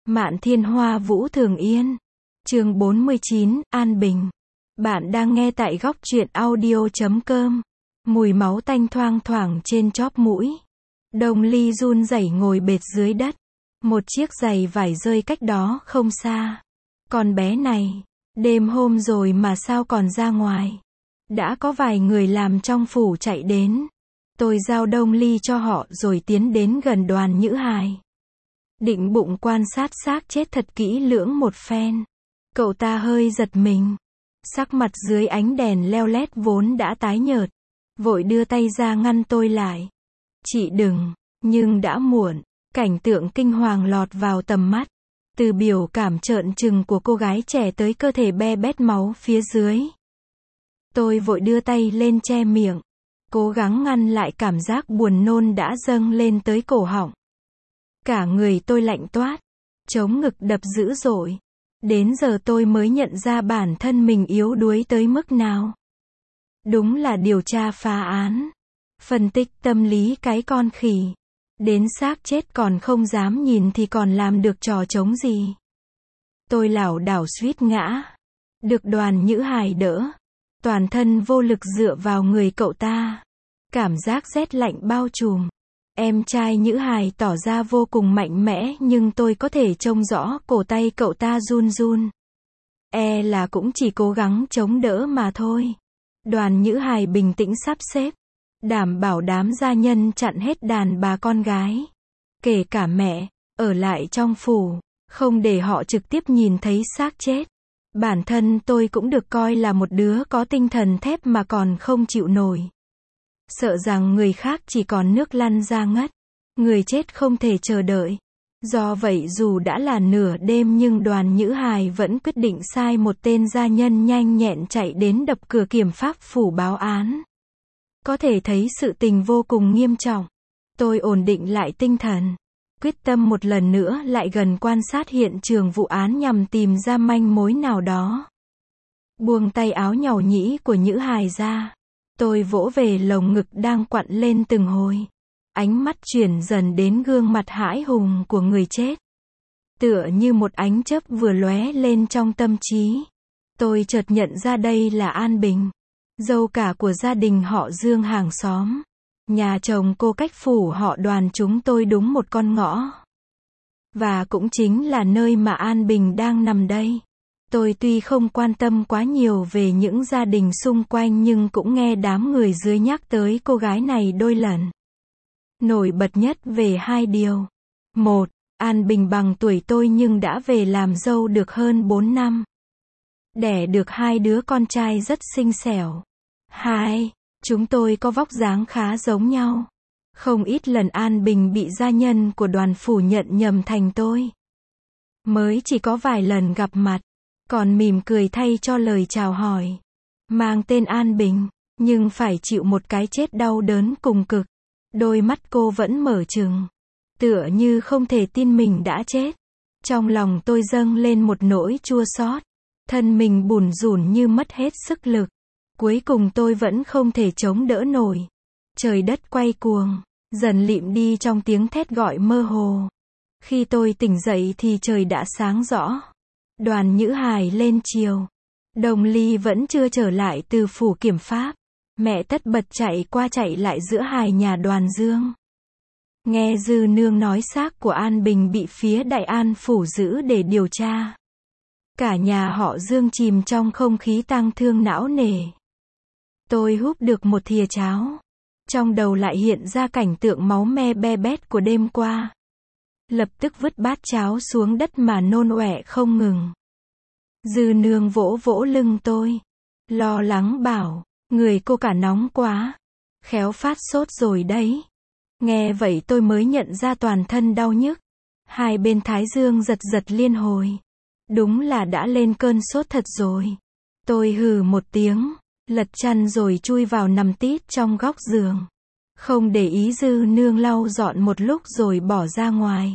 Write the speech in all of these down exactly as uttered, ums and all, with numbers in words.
Mạn Thiên Hoa Vũ Thường Yên. Chương bốn mươi chín, An Bình. Bạn đang nghe tại góc truyện audio chấm com. Mùi máu tanh thoang thoảng trên chóp mũi. Đồng Ly run rẩy ngồi bệt dưới đất. Một chiếc giày vải rơi cách đó không xa. Con bé này, đêm hôm rồi mà sao còn ra ngoài. Đã có vài người làm trong phủ chạy đến. Tôi giao Đông Ly cho họ rồi tiến đến gần Đoàn Nhữ Hài. Định bụng quan sát xác chết thật kỹ lưỡng một phen. Cậu ta hơi giật mình. Sắc mặt dưới ánh đèn leo lét vốn đã tái nhợt. Vội đưa tay ra ngăn tôi lại. Chị đừng, nhưng đã muộn. Cảnh tượng kinh hoàng lọt vào tầm mắt. Từ biểu cảm trợn trừng của cô gái trẻ tới cơ thể be bét máu phía dưới. Tôi vội đưa tay lên che miệng. Cố gắng ngăn lại cảm giác buồn nôn đã dâng lên tới cổ họng. Cả người tôi lạnh toát. Chống ngực đập dữ dội. Đến giờ tôi mới nhận ra bản thân mình yếu đuối tới mức nào. Đúng là điều tra phá án. Phân tích tâm lý cái con khỉ. Đến xác chết còn không dám nhìn thì còn làm được trò trống gì. Tôi lảo đảo suýt ngã. Được Đoàn Nhữ Hài đỡ. Toàn thân vô lực dựa vào người cậu ta. Cảm giác rét lạnh bao trùm. Em trai Nhữ Hài tỏ ra vô cùng mạnh mẽ nhưng tôi có thể trông rõ cổ tay cậu ta run run. E là cũng chỉ cố gắng chống đỡ mà thôi. Đoàn Nhữ Hài bình tĩnh sắp xếp. Đảm bảo đám gia nhân chặn hết đàn bà con gái. Kể cả mẹ, ở lại trong phủ. Không để họ trực tiếp nhìn thấy xác chết. Bản thân tôi cũng được coi là một đứa có tinh thần thép mà còn không chịu nổi. Sợ rằng người khác chỉ còn nước lăn ra ngất. Người chết không thể chờ đợi. Do vậy dù đã là nửa đêm nhưng Đoàn Nhữ Hài vẫn quyết định sai một tên gia nhân nhanh nhẹn chạy đến đập cửa kiểm pháp phủ báo án. Có thể thấy sự tình vô cùng nghiêm trọng. Tôi ổn định lại tinh thần. Quyết tâm một lần nữa lại gần quan sát hiện trường vụ án nhằm tìm ra manh mối nào đó. Buông tay áo nhàu nhĩ của Nhữ Hài ra. Tôi vỗ về lồng ngực đang quặn lên từng hồi. Ánh mắt chuyển dần đến gương mặt hãi hùng của người chết. Tựa như một ánh chớp vừa lóe lên trong tâm trí. Tôi chợt nhận ra đây là An Bình. Dâu cả của gia đình họ Dương hàng xóm. Nhà chồng cô cách phủ họ Đoàn chúng tôi đúng một con ngõ. Và cũng chính là nơi mà An Bình đang nằm đây. Tôi tuy không quan tâm quá nhiều về những gia đình xung quanh nhưng cũng nghe đám người dưới nhắc tới cô gái này đôi lần. Nổi bật nhất về hai điều. Một, An Bình bằng tuổi tôi nhưng đã về làm dâu được hơn bốn năm. Đẻ được hai đứa con trai rất xinh xẻo. Hai, chúng tôi có vóc dáng khá giống nhau. Không ít lần An Bình bị gia nhân của Đoàn phủ nhận nhầm thành tôi. Mới chỉ có vài lần gặp mặt. Còn mỉm cười thay cho lời chào hỏi. Mang tên An Bình, nhưng phải chịu một cái chết đau đớn cùng cực. Đôi mắt cô vẫn mở trừng. Tựa như không thể tin mình đã chết. Trong lòng tôi dâng lên một nỗi chua xót. Thân mình bủn rủn như mất hết sức lực. Cuối cùng tôi vẫn không thể chống đỡ nổi. Trời đất quay cuồng, dần lịm đi trong tiếng thét gọi mơ hồ. Khi tôi tỉnh dậy thì trời đã sáng rõ. Đoàn Nhữ Hài lên chiều. Đồng Ly vẫn chưa trở lại từ phủ kiểm pháp. Mẹ tất bật chạy qua chạy lại giữa hai nhà Đoàn Dương. Nghe Dư Nương nói xác của An Bình bị phía Đại An phủ giữ để điều tra. Cả nhà họ Dương chìm trong không khí tang thương não nề. Tôi húp được một thìa cháo. Trong đầu lại hiện ra cảnh tượng máu me be bét của đêm qua. Lập tức vứt bát cháo xuống đất mà nôn ọe không ngừng. Dư Nương vỗ vỗ lưng tôi. Lo lắng bảo, người cô cả nóng quá. Khéo phát sốt rồi đấy. Nghe vậy tôi mới nhận ra toàn thân đau nhức. Hai bên thái dương giật giật liên hồi. Đúng là đã lên cơn sốt thật rồi. Tôi hừ một tiếng. Lật chăn rồi chui vào nằm tít trong góc giường. Không để ý Dư Nương lau dọn một lúc rồi bỏ ra ngoài.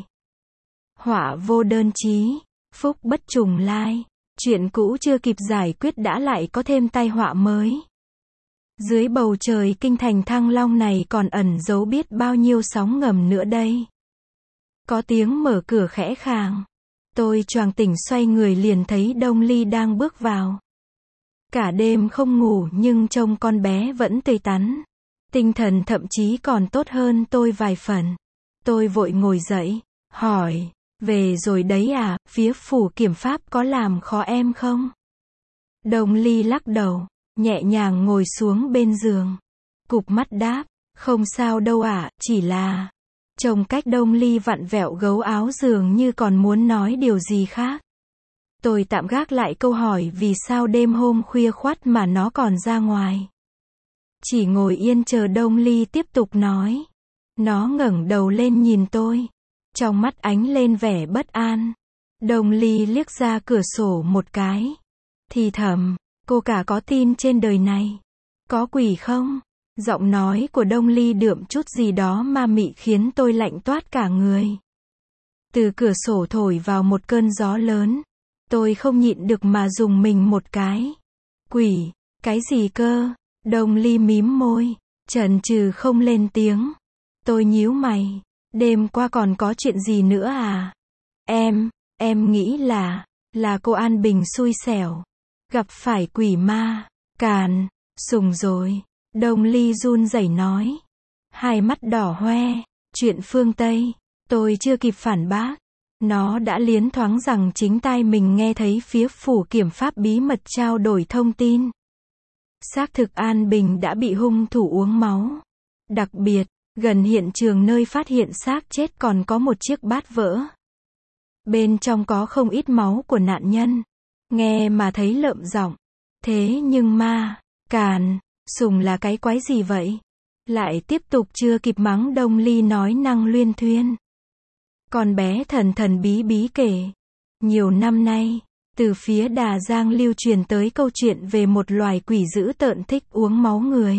Họa vô đơn chí, phúc bất trùng lai. Chuyện cũ chưa kịp giải quyết đã lại có thêm tai họa mới. Dưới bầu trời kinh thành Thăng Long này còn ẩn giấu biết bao nhiêu sóng ngầm nữa đây. Có tiếng mở cửa khẽ khàng. Tôi choàng tỉnh xoay người liền thấy Đông Ly đang bước vào. Cả đêm không ngủ nhưng trông con bé vẫn tươi tắn. Tinh thần thậm chí còn tốt hơn tôi vài phần. Tôi vội ngồi dậy, hỏi, về rồi đấy à, phía phủ kiểm pháp có làm khó em không? Đông Ly lắc đầu, nhẹ nhàng ngồi xuống bên giường. Cụp mắt đáp, không sao đâu ạ, chỉ là... Trông cách Đông Ly vặn vẹo gấu áo dường như còn muốn nói điều gì khác. Tôi tạm gác lại câu hỏi vì sao đêm hôm khuya khoắt mà nó còn ra ngoài. Chỉ ngồi yên chờ Đông Ly tiếp tục nói. Nó ngẩng đầu lên nhìn tôi. Trong mắt ánh lên vẻ bất an. Đông Ly liếc ra cửa sổ một cái. Thì thầm, cô cả có tin trên đời này có quỷ không? Giọng nói của Đông Ly đượm chút gì đó ma mị khiến tôi lạnh toát cả người. Từ cửa sổ thổi vào một cơn gió lớn. Tôi không nhịn được mà dùng mình một cái. Quỷ, cái gì cơ? Đông Ly mím môi, chần chừ không lên tiếng. Tôi nhíu mày, đêm qua còn có chuyện gì nữa à? Em, em nghĩ là, là cô An Bình xui xẻo. Gặp phải quỷ ma, càn, sùng rồi. Đông Ly run rẩy nói. Hai mắt đỏ hoe, chuyện phương Tây, tôi chưa kịp phản bác. Nó đã liến thoáng rằng chính tai mình nghe thấy phía phủ kiểm pháp bí mật trao đổi thông tin. Xác thực An Bình đã bị hung thủ uống máu. Đặc biệt, gần hiện trường nơi phát hiện xác chết còn có một chiếc bát vỡ. Bên trong có không ít máu của nạn nhân. Nghe mà thấy lợm giọng. Thế nhưng ma, càn, sùng là cái quái gì vậy? Lại tiếp tục chưa kịp mắng Đông Ly nói năng luyên thuyên. Con bé thần thần bí bí kể. Nhiều năm nay, từ phía Đà Giang lưu truyền tới câu chuyện về một loài quỷ dữ tợn thích uống máu người.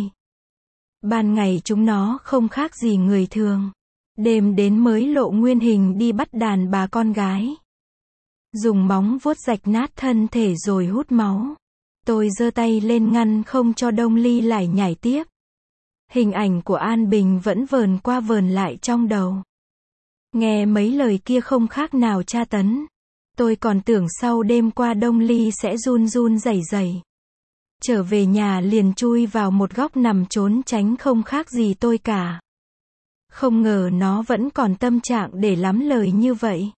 Ban ngày chúng nó không khác gì người thường. Đêm đến mới lộ nguyên hình đi bắt đàn bà con gái. Dùng móng vuốt rạch nát thân thể rồi hút máu. Tôi giơ tay lên ngăn không cho Đông Ly lải nhải tiếp. Hình ảnh của An Bình vẫn vờn qua vờn lại trong đầu. Nghe mấy lời kia không khác nào tra tấn. Tôi còn tưởng sau đêm qua Đông Ly sẽ run run rẩy rẩy. Trở về nhà liền chui vào một góc nằm trốn tránh không khác gì tôi cả. Không ngờ nó vẫn còn tâm trạng để lắm lời như vậy.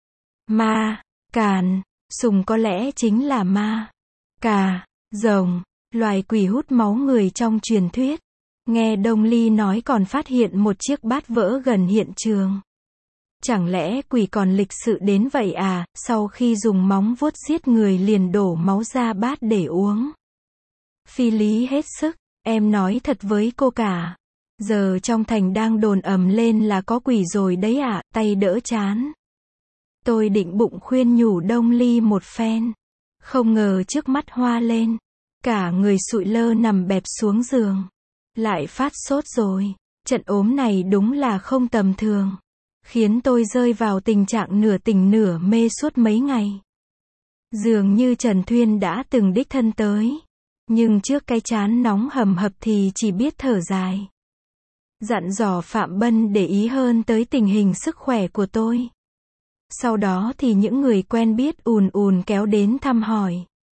Ma, càn, sùng có lẽ chính là ma. Cà, rồng, loài quỷ hút máu người trong truyền thuyết. Nghe Đông Ly nói còn phát hiện một chiếc bát vỡ gần hiện trường. Chẳng lẽ quỷ còn lịch sự đến vậy à, sau khi dùng móng vuốt giết người liền đổ máu ra bát để uống. Phi lý hết sức, em nói thật với cô cả. Giờ trong thành đang đồn ầm lên là có quỷ rồi đấy ạ, à, tay đỡ chán. Tôi định bụng khuyên nhủ Đông Ly một phen. Không ngờ trước mắt hoa lên. Cả người sụi lơ nằm bẹp xuống giường. Lại phát sốt rồi. Trận ốm này đúng là không tầm thường. Khiến tôi rơi vào tình trạng nửa tỉnh nửa mê suốt mấy ngày. Dường như Trần Thuyên đã từng đích thân tới. Nhưng trước cái chán nóng hầm hập thì chỉ biết thở dài. Dặn dò Phạm Bân để ý hơn tới tình hình sức khỏe của tôi. Sau đó thì những người quen biết ùn ùn kéo đến thăm hỏi.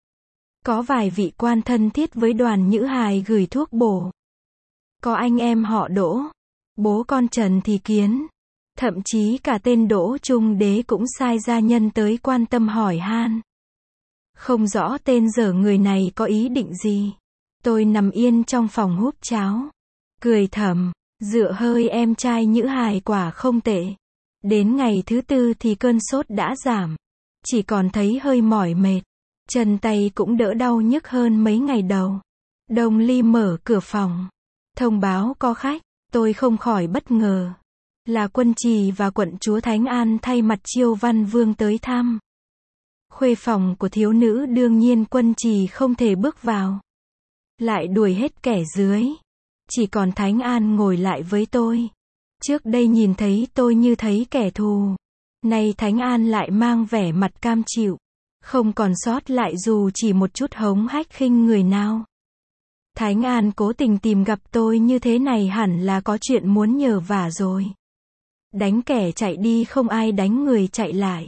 Có vài vị quan thân thiết với Đoàn Nhữ Hài gửi thuốc bổ. Có anh em họ Đỗ, bố con Trần Thì Kiến. Thậm chí cả tên Đỗ Trung Đế cũng sai gia nhân tới quan tâm hỏi han. Không rõ tên dở người này có ý định gì. Tôi nằm yên trong phòng húp cháo. Cười thầm, dựa hơi em trai Nhữ Hài quả không tệ. Đến ngày thứ tư thì cơn sốt đã giảm. Chỉ còn thấy hơi mỏi mệt. Chân tay cũng đỡ đau nhức hơn mấy ngày đầu. Đông Ly mở cửa phòng. Thông báo có khách. Tôi không khỏi bất ngờ. Là Quân Trì và quận chúa Thánh An thay mặt Chiêu Văn Vương tới thăm. Khuê phòng của thiếu nữ đương nhiên Quân Trì không thể bước vào. Lại đuổi hết kẻ dưới. Chỉ còn Thánh An ngồi lại với tôi. Trước đây nhìn thấy tôi như thấy kẻ thù. Nay Thánh An lại mang vẻ mặt cam chịu. Không còn sót lại dù chỉ một chút hống hách khinh người nào. Thánh An cố tình tìm gặp tôi như thế này hẳn là có chuyện muốn nhờ vả rồi. Đánh kẻ chạy đi không ai đánh người chạy lại.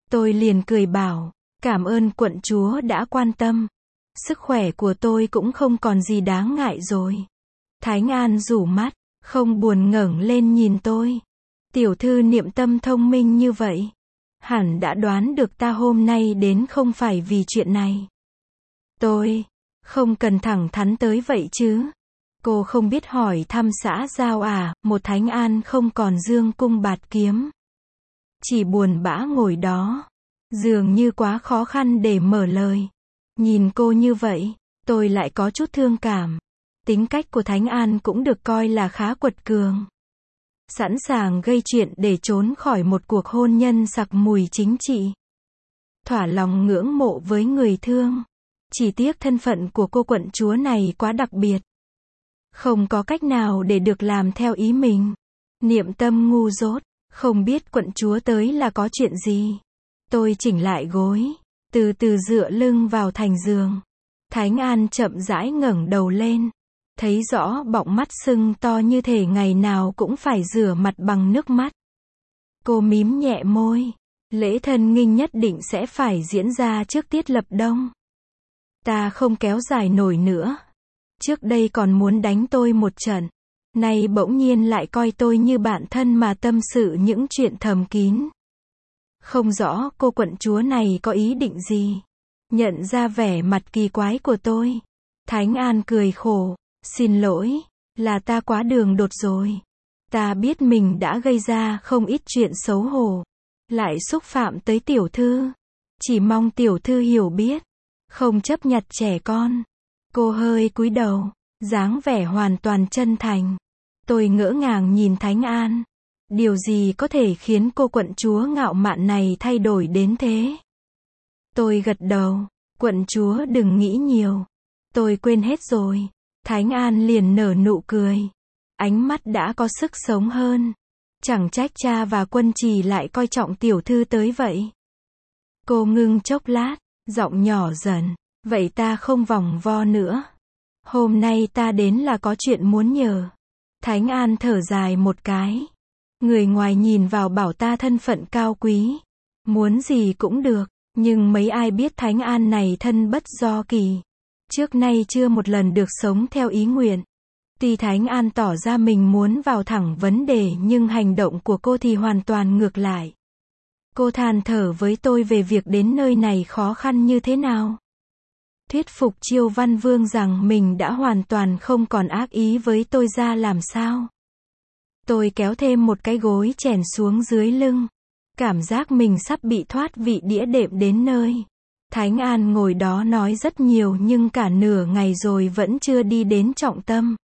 Tôi liền cười bảo, cảm ơn quận chúa đã quan tâm. Sức khỏe của tôi cũng không còn gì đáng ngại rồi. Thánh An rủ mắt, không buồn ngẩng lên nhìn tôi. Tiểu thư Niệm Tâm thông minh như vậy, hẳn đã đoán được ta hôm nay đến không phải vì chuyện này. Tôi, không cần thẳng thắn tới vậy chứ. Cô không biết hỏi thăm xã giao à, một Thánh An không còn dương cung bạt kiếm. Chỉ buồn bã ngồi đó, dường như quá khó khăn để mở lời. Nhìn cô như vậy, tôi lại có chút thương cảm. Tính cách của Thánh An cũng được coi là khá quật cường. Sẵn sàng gây chuyện để trốn khỏi một cuộc hôn nhân sặc mùi chính trị. Thỏa lòng ngưỡng mộ với người thương. Chỉ tiếc thân phận của cô quận chúa này quá đặc biệt. Không có cách nào để được làm theo ý mình. Niệm Tâm ngu dốt, không biết quận chúa tới là có chuyện gì. Tôi chỉnh lại gối, từ từ dựa lưng vào thành giường. Thánh An chậm rãi ngẩng đầu lên. Thấy rõ bọng mắt sưng to như thể ngày nào cũng phải rửa mặt bằng nước mắt. Cô mím nhẹ môi. Lễ thân nghinh nhất định sẽ phải diễn ra trước tiết lập đông. Ta không kéo dài nổi nữa. Trước đây còn muốn đánh tôi một trận. Nay bỗng nhiên lại coi tôi như bạn thân mà tâm sự những chuyện thầm kín. Không rõ cô quận chúa này có ý định gì. Nhận ra vẻ mặt kỳ quái của tôi. Thánh An cười khổ. Xin lỗi, là ta quá đường đột rồi. Ta biết mình đã gây ra không ít chuyện xấu hổ. Lại xúc phạm tới tiểu thư. Chỉ mong tiểu thư hiểu biết. Không chấp nhặt trẻ con. Cô hơi cúi đầu. Dáng vẻ hoàn toàn chân thành. Tôi ngỡ ngàng nhìn Thánh An. Điều gì có thể khiến cô quận chúa ngạo mạn này thay đổi đến thế? Tôi gật đầu. Quận chúa đừng nghĩ nhiều. Tôi quên hết rồi. Thánh An liền nở nụ cười. Ánh mắt đã có sức sống hơn. Chẳng trách cha và quân trì lại coi trọng tiểu thư tới vậy. Cô ngưng chốc lát, giọng nhỏ dần. Vậy ta không vòng vo nữa. Hôm nay ta đến là có chuyện muốn nhờ. Thánh An thở dài một cái. Người ngoài nhìn vào bảo ta thân phận cao quý. Muốn gì cũng được. Nhưng mấy ai biết Thánh An này thân bất do kỳ. Trước nay chưa một lần được sống theo ý nguyện. Tuy Thánh An tỏ ra mình muốn vào thẳng vấn đề nhưng hành động của cô thì hoàn toàn ngược lại. Cô than thở với tôi về việc đến nơi này khó khăn như thế nào. Thuyết phục Chiêu Văn Vương rằng mình đã hoàn toàn không còn ác ý với tôi ra làm sao. Tôi kéo thêm một cái gối chèn xuống dưới lưng. Cảm giác mình sắp bị thoát vị đĩa đệm đến nơi. Thánh An ngồi đó nói rất nhiều nhưng cả nửa ngày rồi vẫn chưa đi đến trọng tâm.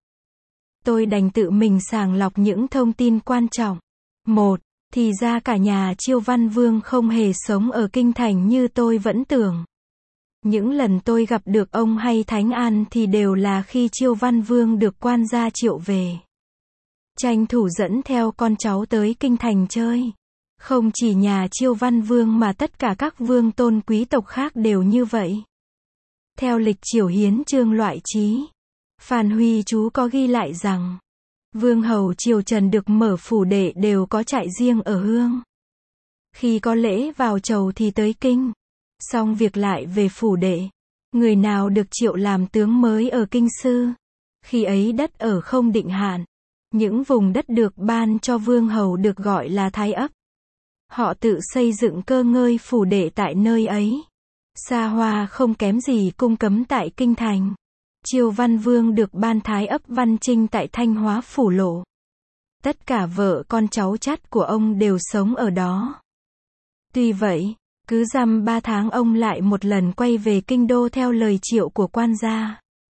Tôi đành tự mình sàng lọc những thông tin quan trọng. Một, thì ra cả nhà Chiêu Văn Vương không hề sống ở kinh thành như tôi vẫn tưởng. Những lần tôi gặp được ông hay Thánh An thì đều là khi Chiêu Văn Vương được quan gia triệu về. Tranh thủ dẫn theo con cháu tới kinh thành chơi. Không chỉ nhà Chiêu Văn Vương mà tất cả các vương tôn quý tộc khác đều như vậy. Theo lịch triều hiến chương loại trí, Phan Huy chú có ghi lại rằng, vương hầu triều Trần được mở phủ đệ đều có trại riêng ở Hương. Khi có lễ vào chầu thì tới kinh, xong việc lại về phủ đệ. Người nào được triệu làm tướng mới ở kinh sư, khi ấy đất ở không định hạn. Những vùng đất được ban cho vương hầu được gọi là thái ấp. Họ tự xây dựng cơ ngơi phủ đệ tại nơi ấy. Xa hoa không kém gì cung cấm tại kinh thành. Chiêu Văn Vương được ban thái ấp Văn Trinh tại Thanh Hóa phủ lộ. Tất cả vợ con cháu chắt của ông đều sống ở đó. Tuy vậy, cứ dăm ba tháng ông lại một lần quay về kinh đô theo lời triệu của quan gia.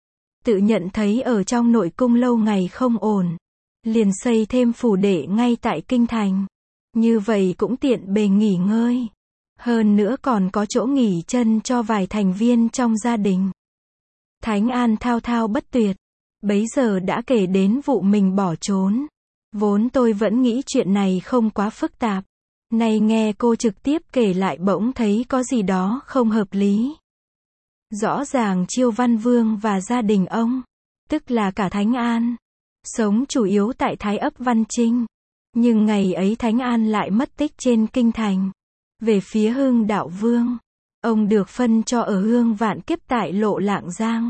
Tự nhận thấy ở trong nội cung lâu ngày không ổn. Liền xây thêm phủ đệ ngay tại kinh thành. Như vậy cũng tiện bề nghỉ ngơi. Hơn nữa còn có chỗ nghỉ chân cho vài thành viên trong gia đình. Thánh An thao thao bất tuyệt. Bấy giờ đã kể đến vụ mình bỏ trốn. Vốn tôi vẫn nghĩ chuyện này không quá phức tạp. Nay nghe cô trực tiếp kể lại bỗng thấy có gì đó không hợp lý. Rõ ràng Chiêu Văn Vương và gia đình ông, tức là cả Thánh An, sống chủ yếu tại Thái ấp Văn Trinh. Nhưng ngày ấy Thánh An lại mất tích trên kinh thành. Về phía Hưng Đạo Vương, ông được phân cho ở Hương Vạn Kiếp tại Lộ Lạng Giang,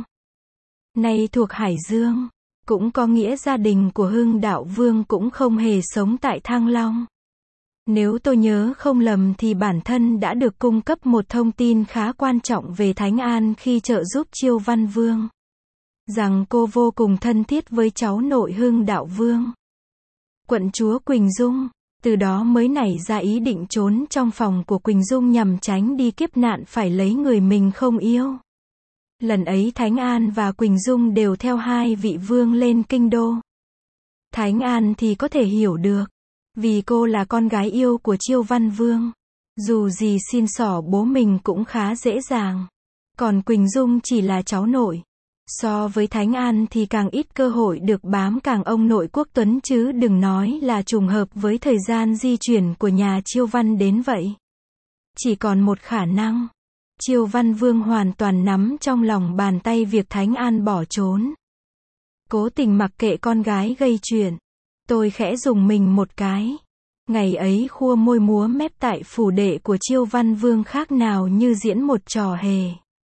nay thuộc Hải Dương, cũng có nghĩa gia đình của Hưng Đạo Vương cũng không hề sống tại Thăng Long. Nếu tôi nhớ không lầm thì bản thân đã được cung cấp một thông tin khá quan trọng về Thánh An khi trợ giúp Chiêu Văn Vương, rằng cô vô cùng thân thiết với cháu nội Hưng Đạo Vương, quận chúa Quỳnh Dung. Từ đó mới nảy ra ý định trốn trong phòng của Quỳnh Dung nhằm tránh đi kiếp nạn phải lấy người mình không yêu. Lần ấy Thánh An và Quỳnh Dung đều theo hai vị vương lên kinh đô. Thánh An thì có thể hiểu được, vì cô là con gái yêu của Chiêu Văn Vương, dù gì xin xỏ bố mình cũng khá dễ dàng. Còn Quỳnh Dung chỉ là cháu nội, so với Thánh An thì càng ít cơ hội được bám càng ông nội Quốc Tuấn, chứ đừng nói là trùng hợp với thời gian di chuyển của nhà Chiêu Văn đến vậy. Chỉ còn một khả năng, Chiêu Văn Vương hoàn toàn nắm trong lòng bàn tay việc Thánh An bỏ trốn. Cố tình mặc kệ con gái gây chuyện, tôi khẽ dùng mình một cái. Ngày ấy khua môi múa mép tại phủ đệ của Chiêu Văn Vương khác nào như diễn một trò hề.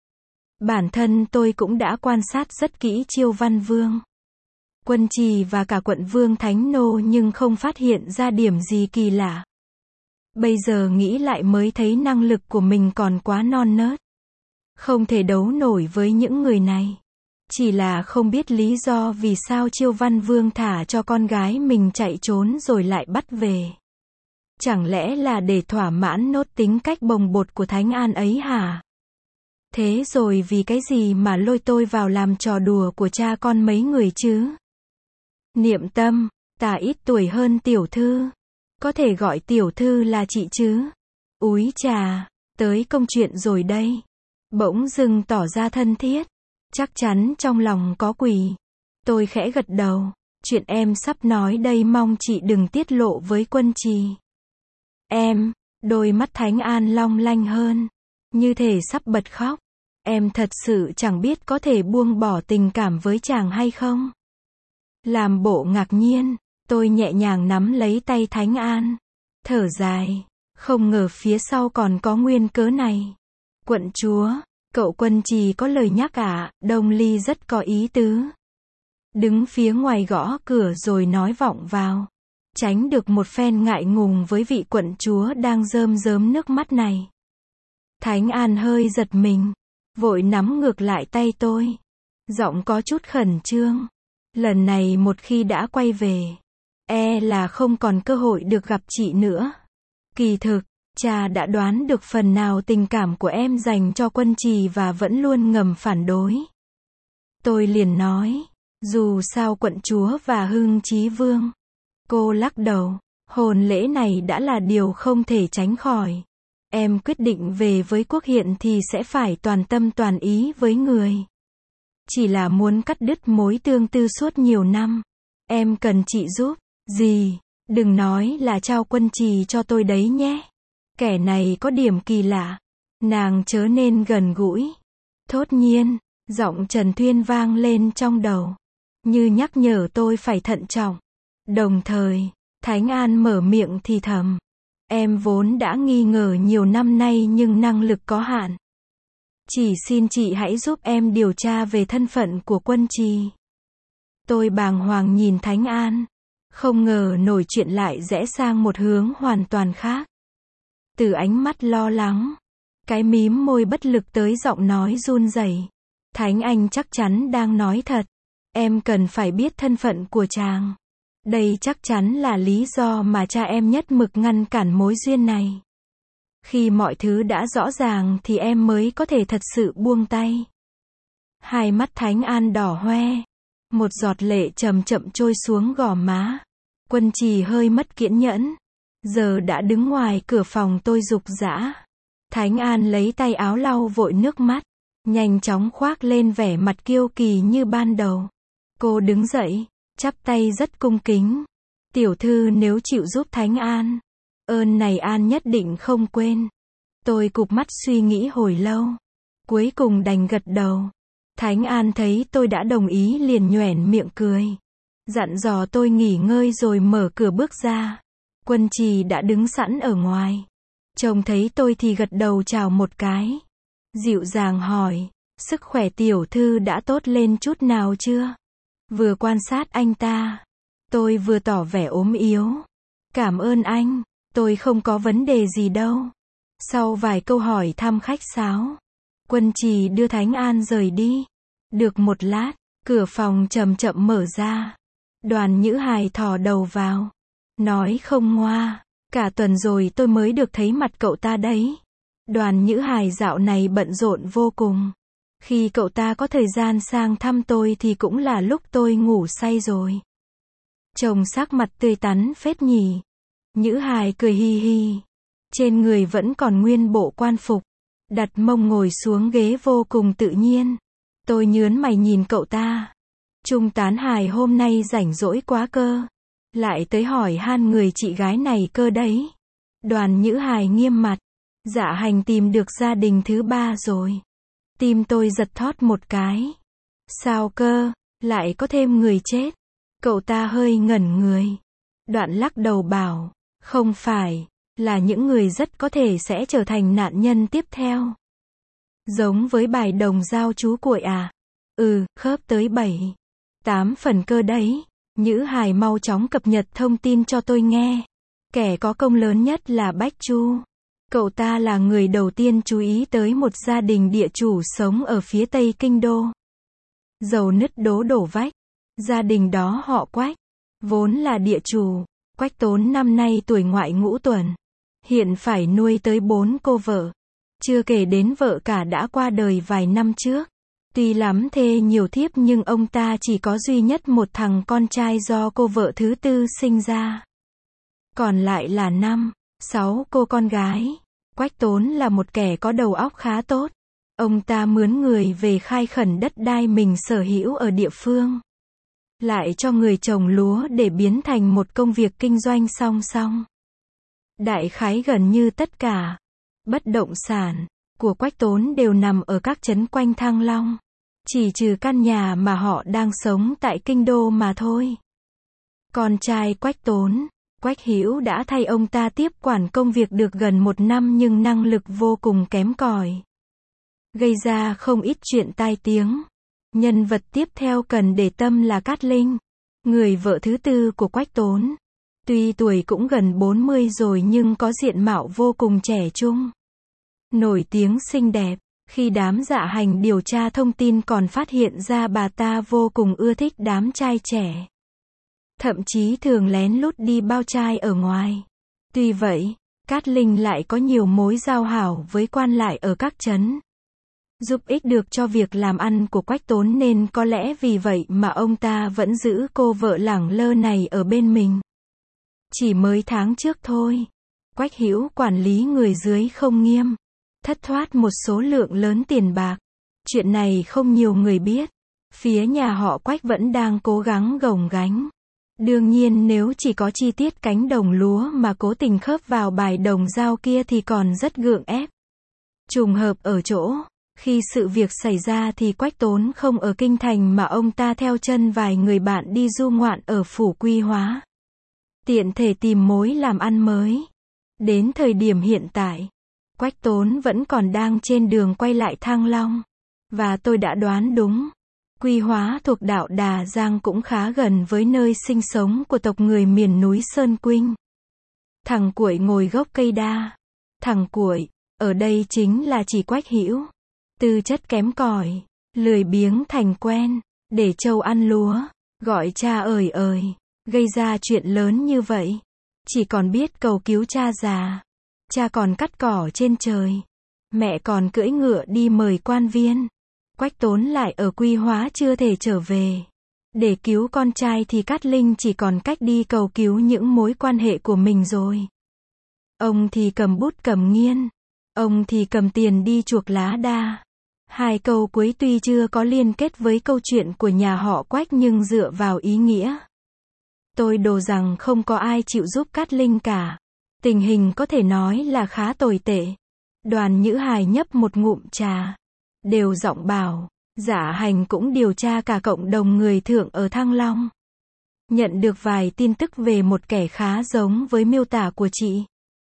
Bản thân tôi cũng đã quan sát rất kỹ Chiêu Văn Vương, Quân Trì và cả quận Vương Thánh Nô nhưng không phát hiện ra điểm gì kỳ lạ. Bây giờ nghĩ lại mới thấy năng lực của mình còn quá non nớt, không thể đấu nổi với những người này. Chỉ là không biết lý do vì sao Chiêu Văn Vương thả cho con gái mình chạy trốn rồi lại bắt về. Chẳng lẽ là để thỏa mãn nốt tính cách bồng bột của Thánh An ấy hả? Thế rồi vì cái gì mà lôi tôi vào làm trò đùa của cha con mấy người chứ? Niệm Tâm, ta ít tuổi hơn tiểu thư, có thể gọi tiểu thư là chị chứ? Úi chà, tới công chuyện rồi đây. Bỗng dưng tỏ ra thân thiết, chắc chắn trong lòng có quỷ. Tôi khẽ gật đầu, chuyện em sắp nói đây mong chị đừng tiết lộ với Quân Trì. Em, đôi mắt Thánh An long lanh hơn, như thể sắp bật khóc. Em thật sự chẳng biết có thể buông bỏ tình cảm với chàng hay không? Làm bộ ngạc nhiên, tôi nhẹ nhàng nắm lấy tay Thánh An, thở dài, không ngờ phía sau còn có nguyên cớ này. Quận chúa, cậu Quân Trì có lời nhắc à? Đông Ly rất có ý tứ. Đứng phía ngoài gõ cửa rồi nói vọng vào, tránh được một phen ngại ngùng với vị quận chúa đang rơm rớm nước mắt này. Thánh An hơi giật mình, vội nắm ngược lại tay tôi, giọng có chút khẩn trương. Lần này một khi đã quay về, e là không còn cơ hội được gặp chị nữa. Kỳ thực, cha đã đoán được phần nào tình cảm của em dành cho Quân Trì và vẫn luôn ngầm phản đối. Tôi liền nói, dù sao quận chúa và Hưng Chí Vương. Cô lắc đầu, hôn lễ này đã là điều không thể tránh khỏi. Em quyết định về với Quốc Hiện thì sẽ phải toàn tâm toàn ý với người. Chỉ là muốn cắt đứt mối tương tư suốt nhiều năm. Em cần chị giúp. Gì? Đừng nói là trao Quân Trì cho tôi đấy nhé. Kẻ này có điểm kỳ lạ. Nàng chớ nên gần gũi. Thốt nhiên, giọng Trần Thuyên vang lên trong đầu, như nhắc nhở tôi phải thận trọng. Đồng thời, Thánh An mở miệng thì thầm. Em vốn đã nghi ngờ nhiều năm nay nhưng năng lực có hạn. Chỉ xin chị hãy giúp em điều tra về thân phận của Quân Trì. Tôi bàng hoàng nhìn Thánh An, không ngờ nổi chuyện lại rẽ sang một hướng hoàn toàn khác. Từ ánh mắt lo lắng, cái mím môi bất lực tới giọng nói run rẩy. Thánh Anh chắc chắn đang nói thật. Em cần phải biết thân phận của chàng. Đây chắc chắn là lý do mà cha em nhất mực ngăn cản mối duyên này. Khi mọi thứ đã rõ ràng thì em mới có thể thật sự buông tay. Hai mắt Thánh An đỏ hoe, một giọt lệ chậm chậm trôi xuống gò má. Quân Trì hơi mất kiên nhẫn, giờ đã đứng ngoài cửa phòng tôi giục giã. Thánh An lấy tay áo lau vội nước mắt, nhanh chóng khoác lên vẻ mặt kiêu kỳ như ban đầu. Cô đứng dậy, chắp tay rất cung kính. Tiểu thư nếu chịu giúp Thánh An, ơn này An nhất định không quên. Tôi cụp mắt suy nghĩ hồi lâu, cuối cùng đành gật đầu. Thánh An thấy tôi đã đồng ý liền nhoẻn miệng cười, dặn dò tôi nghỉ ngơi rồi mở cửa bước ra. Quân Trì đã đứng sẵn ở ngoài. Chồng thấy tôi thì gật đầu chào một cái. Dịu dàng hỏi, sức khỏe tiểu thư đã tốt lên chút nào chưa? Vừa quan sát anh ta, tôi vừa tỏ vẻ ốm yếu. Cảm ơn anh, tôi không có vấn đề gì đâu. Sau vài câu hỏi thăm khách sáo, Quân Trì đưa Thánh An rời đi. Được một lát, cửa phòng chậm chậm mở ra. Đoàn Nhữ Hài thò đầu vào. Nói không ngoa, cả tuần rồi tôi mới được thấy mặt cậu ta đấy. Đoàn Nhữ Hài dạo này bận rộn vô cùng. Khi cậu ta có thời gian sang thăm tôi thì cũng là lúc tôi ngủ say rồi. Chồng sắc mặt tươi tắn phết nhỉ. Nhữ Hài cười hi hi. Trên người vẫn còn nguyên bộ quan phục. Đặt mông ngồi xuống ghế vô cùng tự nhiên. Tôi nhớn mày nhìn cậu ta. Trung Tán Hài hôm nay rảnh rỗi quá cơ. Lại tới hỏi han người chị gái này cơ đấy. Đoàn Nhữ Hài nghiêm mặt. Dạ Hành tìm được gia đình thứ ba rồi. Tim tôi giật thót một cái. Sao cơ, lại có thêm người chết. Cậu ta hơi ngẩn người. Đoạn lắc đầu bảo, không phải, là những người rất có thể sẽ trở thành nạn nhân tiếp theo. Giống với bài đồng dao chú cuội à? Ừ, khớp tới bảy, tám phần cơ đấy. Nhữ Hài mau chóng cập nhật thông tin cho tôi nghe. Kẻ có công lớn nhất là Bách Chu. Cậu ta là người đầu tiên chú ý tới một gia đình địa chủ sống ở phía tây kinh đô. Dầu nứt đố đổ vách. Gia đình đó họ Quách. Vốn là địa chủ. Quách Tốn năm nay tuổi ngoại ngũ tuần. Hiện phải nuôi tới bốn cô vợ. Chưa kể đến vợ cả đã qua đời vài năm trước. Tuy lắm thê nhiều thiếp nhưng ông ta chỉ có duy nhất một thằng con trai do cô vợ thứ tư sinh ra. Còn lại là năm, sáu cô con gái. Quách Tốn là một kẻ có đầu óc khá tốt. Ông ta mướn người về khai khẩn đất đai mình sở hữu ở địa phương. Lại cho người trồng lúa để biến thành một công việc kinh doanh song song. Đại khái gần như tất cả bất động sản của Quách Tốn đều nằm ở các trấn quanh Thăng Long. Chỉ trừ căn nhà mà họ đang sống tại kinh đô mà thôi. Con trai Quách Tốn, Quách Hữu đã thay ông ta tiếp quản công việc được gần một năm nhưng năng lực vô cùng kém cỏi. Gây ra không ít chuyện tai tiếng. Nhân vật tiếp theo cần để tâm là Cát Linh, người vợ thứ tư của Quách Tốn. Tuy tuổi cũng gần bốn mươi rồi nhưng có diện mạo vô cùng trẻ trung. Nổi tiếng xinh đẹp. Khi đám Dạ Hành điều tra thông tin còn phát hiện ra bà ta vô cùng ưa thích đám trai trẻ. Thậm chí thường lén lút đi bao trai ở ngoài. Tuy vậy, Cát Linh lại có nhiều mối giao hảo với quan lại ở các trấn. Giúp ích được cho việc làm ăn của Quách Tốn nên có lẽ vì vậy mà ông ta vẫn giữ cô vợ lẳng lơ này ở bên mình. Chỉ mới tháng trước thôi, Quách Hữu quản lý người dưới không nghiêm. Thất thoát một số lượng lớn tiền bạc. Chuyện này không nhiều người biết. Phía nhà họ Quách vẫn đang cố gắng gồng gánh. Đương nhiên nếu chỉ có chi tiết cánh đồng lúa mà cố tình khớp vào bài đồng dao kia thì còn rất gượng ép. Trùng hợp ở chỗ, khi sự việc xảy ra thì Quách Tốn không ở kinh thành mà ông ta theo chân vài người bạn đi du ngoạn ở phủ Quy Hóa. Tiện thể tìm mối làm ăn mới. Đến thời điểm hiện tại, Quách Tốn vẫn còn đang trên đường quay lại Thăng Long. Và tôi đã đoán đúng. Quy Hóa thuộc đảo Đà Giang cũng khá gần với nơi sinh sống của tộc người miền núi Sơn Quynh. Thằng Cuội ngồi gốc cây đa. Thằng Cuội, ở đây chính là chỉ Quách Hữu. Tư chất kém cỏi, lười biếng thành quen, để trâu ăn lúa, gọi cha ơi ơi, gây ra chuyện lớn như vậy. Chỉ còn biết cầu cứu cha già. Cha còn cắt cỏ trên trời. Mẹ còn cưỡi ngựa đi mời quan viên. Quách Tốn lại ở Quy Hóa chưa thể trở về. Để cứu con trai thì Cát Linh chỉ còn cách đi cầu cứu những mối quan hệ của mình rồi. Ông thì cầm bút cầm nghiên. Ông thì cầm tiền đi chuộc lá đa. Hai câu cuối tuy chưa có liên kết với câu chuyện của nhà họ Quách nhưng dựa vào ý nghĩa. Tôi đồ rằng không có ai chịu giúp Cát Linh cả. Tình hình có thể nói là khá tồi tệ. Đoàn Nhữ Hài nhấp một ngụm trà. Đều giọng bảo, Dạ Hành cũng điều tra cả cộng đồng người thượng ở Thăng Long. Nhận được vài tin tức về một kẻ khá giống với miêu tả của chị.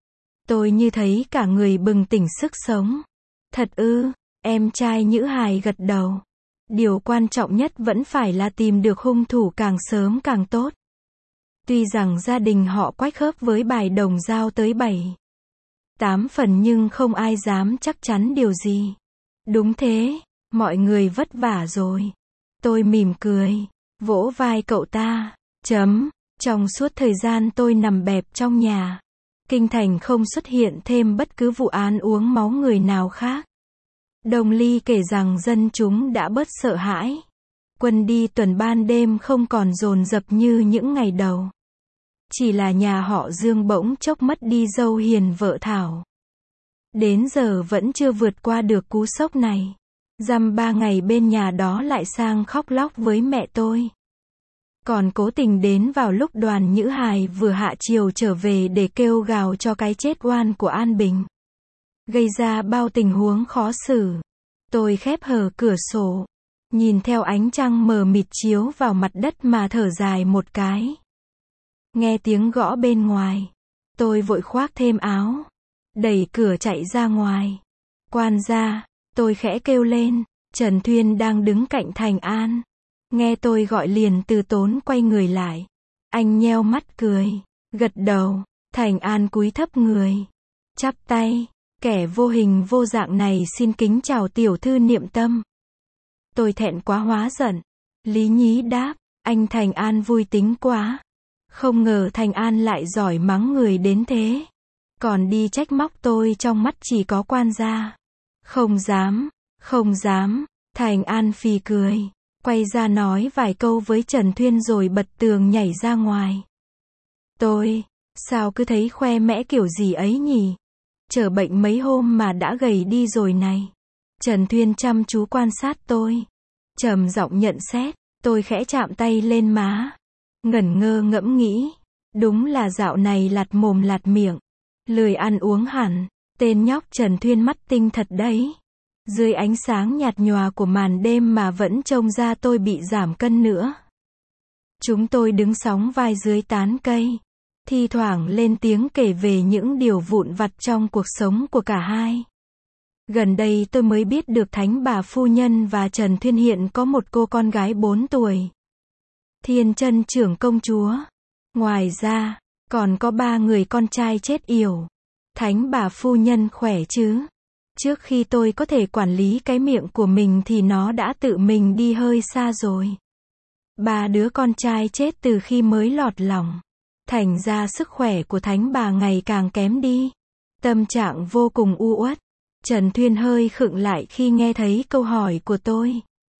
Tôi như thấy cả người bừng tỉnh sức sống. Thật ư? Em trai Nhữ Hài gật đầu. Điều quan trọng nhất vẫn phải là tìm được hung thủ càng sớm càng tốt. Tuy rằng gia đình họ Quách khớp với bài đồng dao tới bảy, tám phần nhưng không ai dám chắc chắn điều gì. Đúng thế, mọi người vất vả rồi. Tôi mỉm cười, vỗ vai cậu ta. Chấm, trong suốt thời gian tôi nằm bẹp trong nhà, kinh thành không xuất hiện thêm bất cứ vụ án uống máu người nào khác. Đồng Ly kể rằng dân chúng đã bớt sợ hãi. Quân đi tuần ban đêm không còn dồn dập như những ngày đầu. Chỉ là nhà họ Dương bỗng chốc mất đi dâu hiền vợ Thảo. Đến giờ vẫn chưa vượt qua được cú sốc này. Dăm ba ngày bên nhà đó lại sang khóc lóc với mẹ tôi. Còn cố tình đến vào lúc Đoàn Nhữ Hài vừa hạ chiều trở về để kêu gào cho cái chết oan của An Bình. Gây ra bao tình huống khó xử. Tôi khép hờ cửa sổ, nhìn theo ánh trăng mờ mịt chiếu vào mặt đất mà thở dài một cái. Nghe tiếng gõ bên ngoài, tôi vội khoác thêm áo, đẩy cửa chạy ra ngoài. Quan gia, tôi khẽ kêu lên. Trần Thuyên đang đứng cạnh Thành An. Nghe tôi gọi liền từ tốn quay người lại. Anh nheo mắt cười, gật đầu. Thành An cúi thấp người, chắp tay. Kẻ vô hình vô dạng này xin kính chào tiểu thư Niệm Tâm. Tôi thẹn quá hóa giận. Lý nhí đáp, anh Thành An vui tính quá. Không ngờ Thành An lại giỏi mắng người đến thế. Còn đi trách móc tôi trong mắt chỉ có quan gia. Không dám, không dám. Thành An phì cười, quay ra nói vài câu với Trần Thuyên rồi bật tường nhảy ra ngoài. Tôi, sao cứ thấy khoe mẽ kiểu gì ấy nhỉ? Chở bệnh mấy hôm mà đã gầy đi rồi này. Trần Thuyên chăm chú quan sát tôi, trầm giọng nhận xét. Tôi khẽ chạm tay lên má, ngẩn ngơ ngẫm nghĩ. Đúng là dạo này lạt mồm lạt miệng, lười ăn uống hẳn. Tên nhóc Trần Thuyên mắt tinh thật đấy. Dưới ánh sáng nhạt nhòa của màn đêm mà vẫn trông ra tôi bị giảm cân nữa. Chúng tôi đứng sóng vai dưới tán cây, thi thoảng lên tiếng kể về những điều vụn vặt trong cuộc sống của cả hai. Gần đây tôi mới biết được Thánh bà phu nhân và Trần Thuyên hiện có một cô con gái bốn tuổi. Thiên Chân trưởng công chúa. Ngoài ra, còn có ba người con trai chết yểu. Thánh bà phu nhân khỏe chứ? Trước khi tôi có thể quản lý cái miệng của mình thì nó đã tự mình đi hơi xa rồi. Ba đứa con trai chết từ khi mới lọt lòng. Thành ra sức khỏe của thánh bà ngày càng kém đi. Tâm trạng vô cùng u uất. Trần Thuyên hơi khựng lại khi nghe thấy câu hỏi của tôi.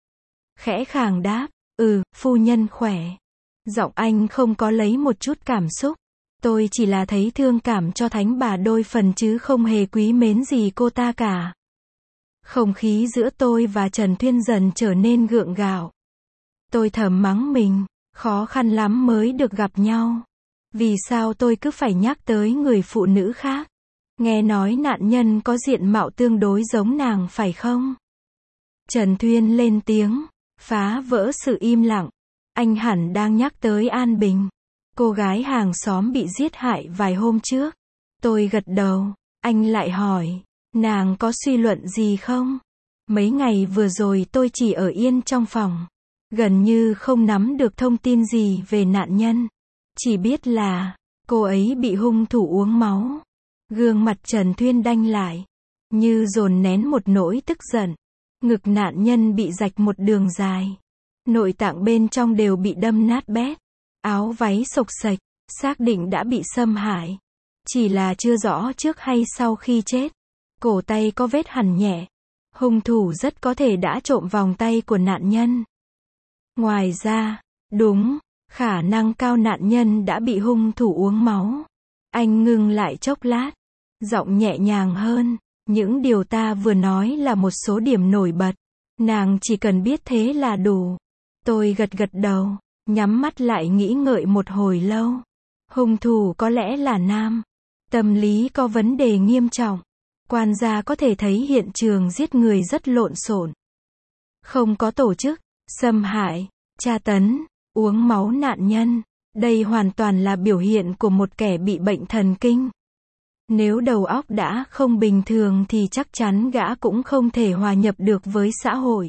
Khẽ khàng đáp, ừ, phu nhân khỏe. Giọng anh không có lấy một chút cảm xúc. Tôi chỉ là thấy thương cảm cho thánh bà đôi phần chứ không hề quý mến gì cô ta cả. Không khí giữa tôi và Trần Thuyên dần trở nên gượng gạo. Tôi thầm mắng mình, khó khăn lắm mới được gặp nhau. Vì sao tôi cứ phải nhắc tới người phụ nữ khác? Nghe nói nạn nhân có diện mạo tương đối giống nàng phải không? Trần Thuyên lên tiếng, phá vỡ sự im lặng. Anh hẳn đang nhắc tới An Bình, cô gái hàng xóm bị giết hại vài hôm trước. Tôi gật đầu. Anh lại hỏi, nàng có suy luận gì không? Mấy ngày vừa rồi tôi chỉ ở yên trong phòng, gần như không nắm được thông tin gì về nạn nhân. Chỉ biết là, cô ấy bị hung thủ uống máu. Gương mặt Trần Thuyên đanh lại, như dồn nén một nỗi tức giận. Ngực nạn nhân bị rạch một đường dài. Nội tạng bên trong đều bị đâm nát bét. Áo váy xộc xệch, xác định đã bị xâm hại. Chỉ là chưa rõ trước hay sau khi chết. Cổ tay có vết hằn nhẹ. Hung thủ rất có thể đã trộm vòng tay của nạn nhân. Ngoài ra, đúng, khả năng cao nạn nhân đã bị hung thủ uống máu. Anh ngừng lại chốc lát, giọng nhẹ nhàng hơn. Những điều ta vừa nói là một số điểm nổi bật. Nàng chỉ cần biết thế là đủ. Tôi gật gật đầu, nhắm mắt lại nghĩ ngợi một hồi lâu. Hung thủ có lẽ là nam. Tâm lý có vấn đề nghiêm trọng. Quan gia có thể thấy hiện trường giết người rất lộn xộn. Không có tổ chức, xâm hại, tra tấn, uống máu nạn nhân. Đây hoàn toàn là biểu hiện của một kẻ bị bệnh thần kinh. Nếu đầu óc đã không bình thường thì chắc chắn gã cũng không thể hòa nhập được với xã hội.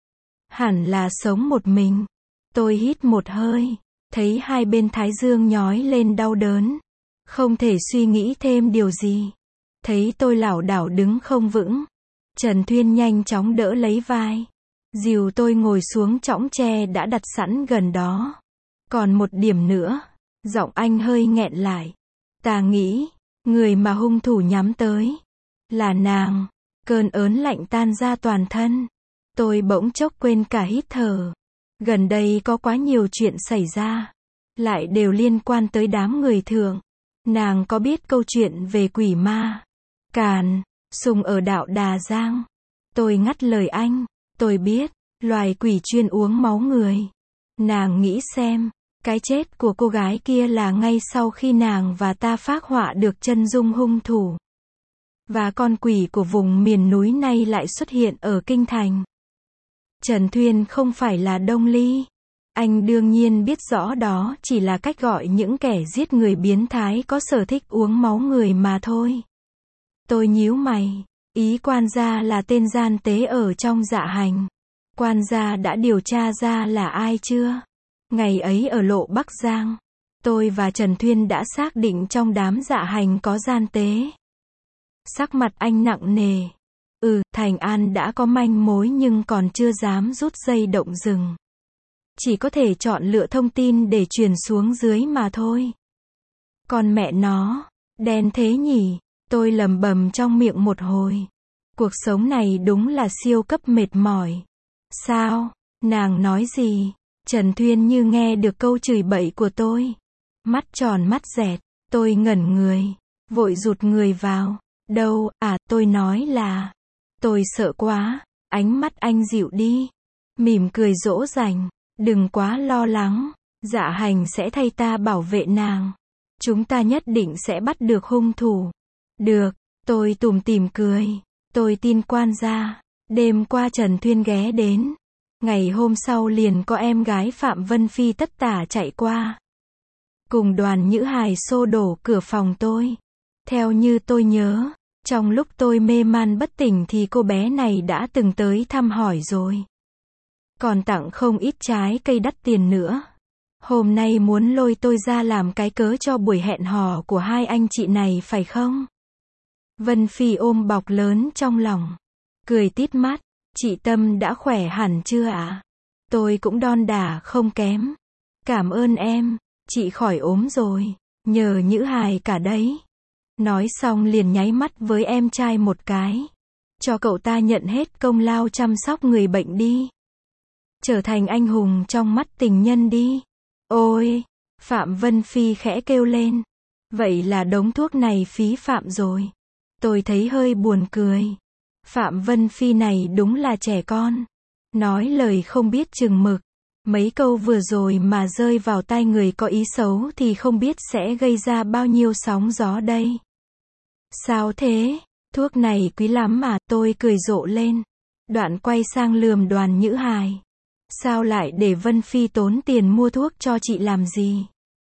Hẳn là sống một mình. Tôi hít một hơi, thấy hai bên thái dương nhói lên đau đớn. Không thể suy nghĩ thêm điều gì. Thấy tôi lảo đảo đứng không vững. Trần Thuyên nhanh chóng đỡ lấy vai. Dìu tôi ngồi xuống chõng tre đã đặt sẵn gần đó. Còn một điểm nữa. Giọng anh hơi nghẹn lại. Ta nghĩ, người mà hung thủ nhắm tới là nàng. Cơn ớn lạnh tan ra toàn thân. Tôi bỗng chốc quên cả hít thở. Gần đây có quá nhiều chuyện xảy ra. Lại đều liên quan tới đám người thượng. Nàng có biết câu chuyện về quỷ ma Càn Sùng ở đạo Đà Giang? Tôi ngắt lời anh. Tôi biết, loài quỷ chuyên uống máu người. Nàng nghĩ xem, cái chết của cô gái kia là ngay sau khi nàng và ta phác họa được chân dung hung thủ. Và con quỷ của vùng miền núi này lại xuất hiện ở kinh thành. Trần Thuyên không phải là Đông Ly. Anh đương nhiên biết rõ đó chỉ là cách gọi những kẻ giết người biến thái có sở thích uống máu người mà thôi. Tôi nhíu mày. Ý quan gia là tên gian tế ở trong Dạ Hành. Quan gia đã điều tra ra là ai chưa? Ngày ấy ở lộ Bắc Giang, tôi và Trần Thuyên đã xác định trong đám Dạ Hành có gian tế. Sắc mặt anh nặng nề. Ừ, Thành An đã có manh mối nhưng còn chưa dám rút dây động rừng. Chỉ có thể chọn lựa thông tin để truyền xuống dưới mà thôi. Còn mẹ nó, đen thế nhỉ? Tôi lầm bầm trong miệng một hồi. Cuộc sống này đúng là siêu cấp mệt mỏi. Sao? Nàng nói gì? Trần Thuyên như nghe được câu chửi bậy của tôi. Mắt tròn mắt dẹt. Tôi ngẩn người. Vội rụt người vào. Đâu, à, tôi nói là. Tôi sợ quá. Ánh mắt anh dịu đi. Mỉm cười dỗ dành. Đừng quá lo lắng. Dạ Hành sẽ thay ta bảo vệ nàng. Chúng ta nhất định sẽ bắt được hung thủ. Được. Tôi tủm tỉm cười. Tôi tin quan gia. Đêm qua Trần Thuyên ghé đến. Ngày hôm sau liền có em gái Phạm Vân Phi tất tả chạy qua. Cùng Đoàn Nhữ Hài xô đổ cửa phòng tôi. Theo như tôi nhớ, trong lúc tôi mê man bất tỉnh thì cô bé này đã từng tới thăm hỏi rồi. Còn tặng không ít trái cây đắt tiền nữa. Hôm nay muốn lôi tôi ra làm cái cớ cho buổi hẹn hò của hai anh chị này phải không? Vân Phi ôm bọc lớn trong lòng. Cười tít mắt. Chị Tâm đã khỏe hẳn chưa ạ? Tôi cũng đon đả không kém. Cảm ơn em. Chị khỏi ốm rồi. Nhờ Nhữ Hài cả đấy. Nói xong liền nháy mắt với em trai một cái. Cho cậu ta nhận hết công lao chăm sóc người bệnh đi. Trở thành anh hùng trong mắt tình nhân đi. Ôi! Phạm Vân Phi khẽ kêu lên. Vậy là đống thuốc này phí phạm rồi. Tôi thấy hơi buồn cười. Phạm Vân Phi này đúng là trẻ con. Nói lời không biết chừng mực. Mấy câu vừa rồi mà rơi vào tai người có ý xấu thì không biết sẽ gây ra bao nhiêu sóng gió đây. Sao thế? Thuốc này quý lắm mà, tôi cười rộ lên. Đoạn quay sang lườm Đoàn Nhữ Hài. Sao lại để Vân Phi tốn tiền mua thuốc cho chị làm gì?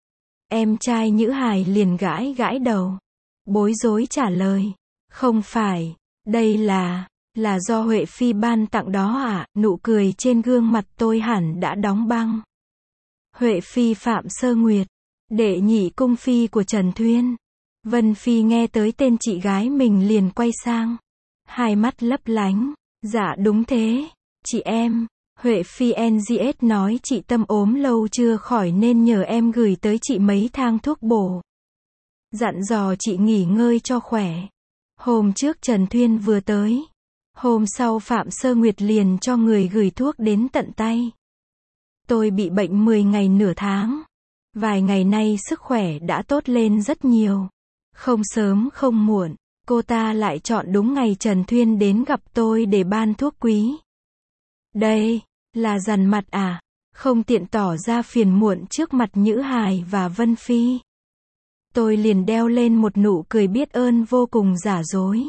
Em trai Nhữ Hài liền gãi gãi đầu. Bối rối trả lời. Không phải, đây là, là do Huệ Phi ban tặng đó à? Nụ cười trên gương mặt tôi hẳn đã đóng băng. Huệ Phi Phạm Sơ Nguyệt, đệ nhị cung phi của Trần Thuyên. Vân Phi nghe tới tên chị gái mình liền quay sang. Hai mắt lấp lánh. Dạ đúng thế, chị em. Huệ Phi en giê ét nói chị Tâm ốm lâu chưa khỏi nên nhờ em gửi tới chị mấy thang thuốc bổ. Dặn dò chị nghỉ ngơi cho khỏe. Hôm trước Trần Thuyên vừa tới. Hôm sau Phạm Sơ Nguyệt liền cho người gửi thuốc đến tận tay. Tôi bị bệnh mười ngày nửa tháng. Vài ngày nay sức khỏe đã tốt lên rất nhiều. Không sớm không muộn, cô ta lại chọn đúng ngày Trần Thuyên đến gặp tôi để ban thuốc quý. Đây, là dằn mặt à? Không tiện tỏ ra phiền muộn trước mặt Nhữ Hài và Vân Phi. Tôi liền đeo lên một nụ cười biết ơn vô cùng giả dối.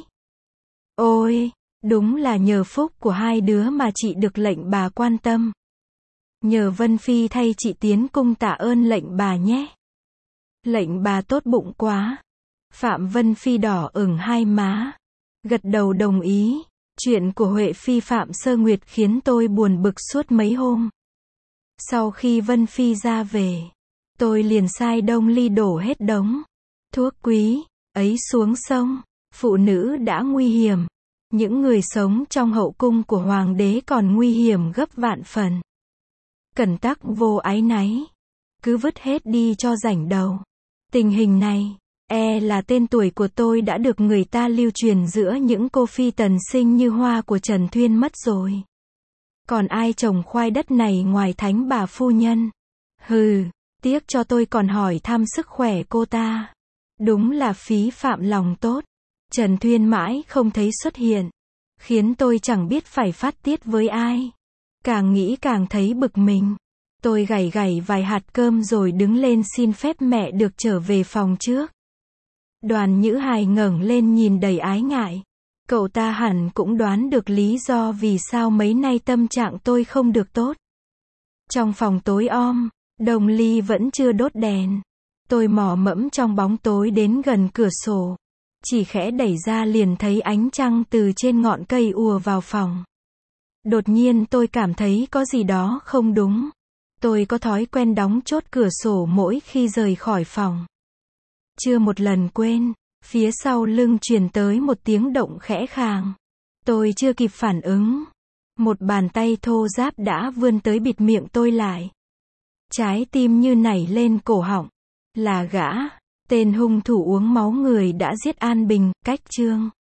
Ôi, đúng là nhờ phúc của hai đứa mà chị được lệnh bà quan tâm. Nhờ Vân Phi thay chị tiến cung tạ ơn lệnh bà nhé. Lệnh bà tốt bụng quá. Phạm Vân Phi đỏ ửng hai má, gật đầu đồng ý. Chuyện của Huệ Phi Phạm Sơ Nguyệt khiến tôi buồn bực suốt mấy hôm. Sau khi Vân Phi ra về, tôi liền sai Đông Ly đổ hết đống thuốc quý ấy xuống sông. Phụ nữ đã nguy hiểm, những người sống trong hậu cung của hoàng đế còn nguy hiểm gấp vạn phần. Cẩn tắc vô áy náy, cứ vứt hết đi cho rảnh đầu. Tình hình này, e là tên tuổi của tôi đã được người ta lưu truyền giữa những cô phi tần xinh như hoa của Trần Thuyên mất rồi. Còn ai trồng khoai đất này ngoài thánh bà phu nhân? Hừ, tiếc cho tôi còn hỏi thăm sức khỏe cô ta. Đúng là phí phạm lòng tốt. Trần Thuyên mãi không thấy xuất hiện, khiến tôi chẳng biết phải phát tiết với ai. Càng nghĩ càng thấy bực mình. Tôi gảy gảy vài hạt cơm rồi đứng lên xin phép mẹ được trở về phòng trước. Đoàn Nhữ Hài ngẩng lên nhìn đầy ái ngại. Cậu ta hẳn cũng đoán được lý do vì sao mấy nay tâm trạng tôi không được tốt. Trong phòng tối om, Đồng Ly vẫn chưa đốt đèn. Tôi mò mẫm trong bóng tối đến gần cửa sổ. Chỉ khẽ đẩy ra liền thấy ánh trăng từ trên ngọn cây ùa vào phòng. Đột nhiên tôi cảm thấy có gì đó không đúng. Tôi có thói quen đóng chốt cửa sổ mỗi khi rời khỏi phòng. Chưa một lần quên, phía sau lưng truyền tới một tiếng động khẽ khàng. Tôi chưa kịp phản ứng. Một bàn tay thô ráp đã vươn tới bịt miệng tôi lại. Trái tim như nảy lên cổ họng. Là gã, tên hung thủ uống máu người đã giết An Bình, Cách Trương.